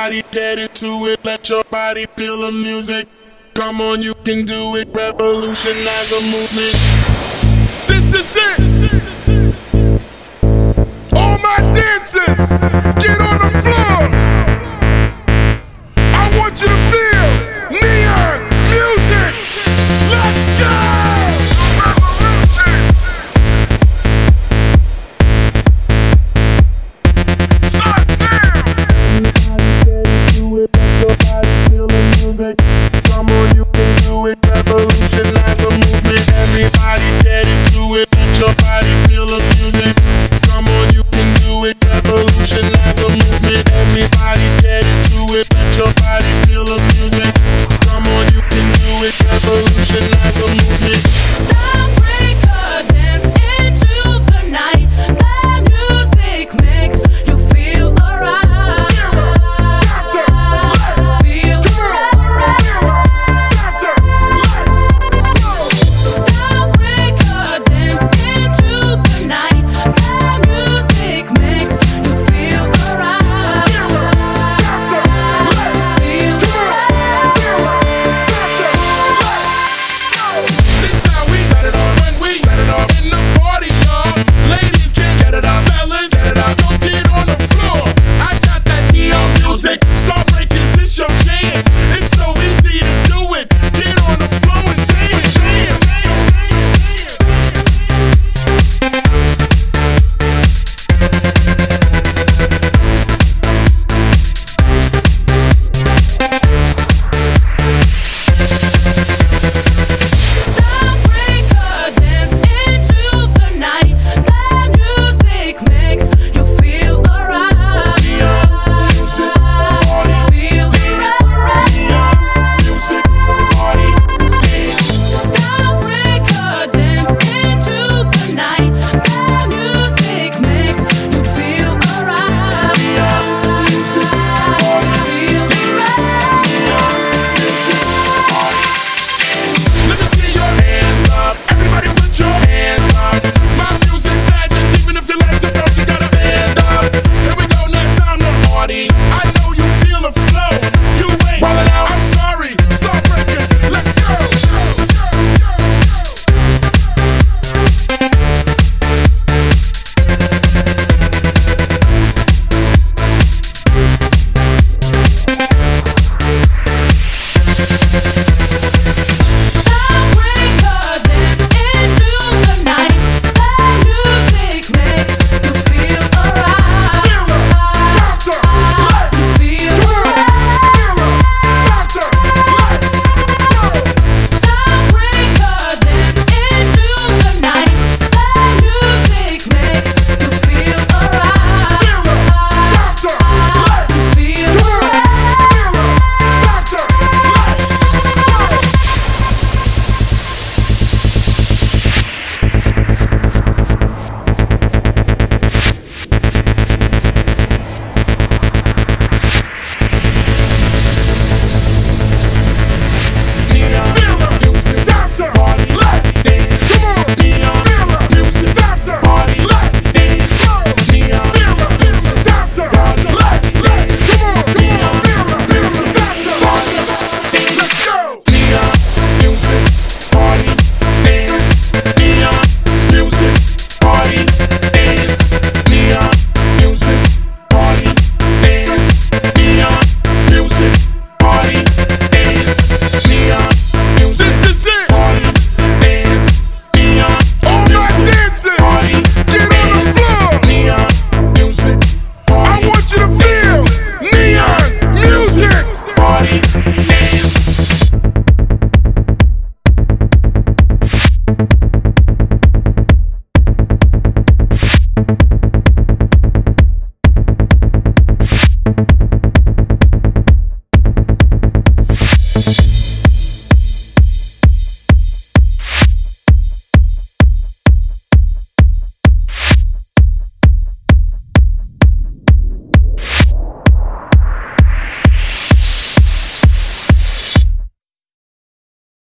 Everybody get into it, let your body feel the music. Come on, you can do it, revolutionize a movement. This is it! All my dancers, get on the floor! I want you to feel neon music! Let's go! Start now! Come on, you can do it, revolutionize the movement. Everybody get into it, let your body feel the music. Come on, you can do it, revolutionize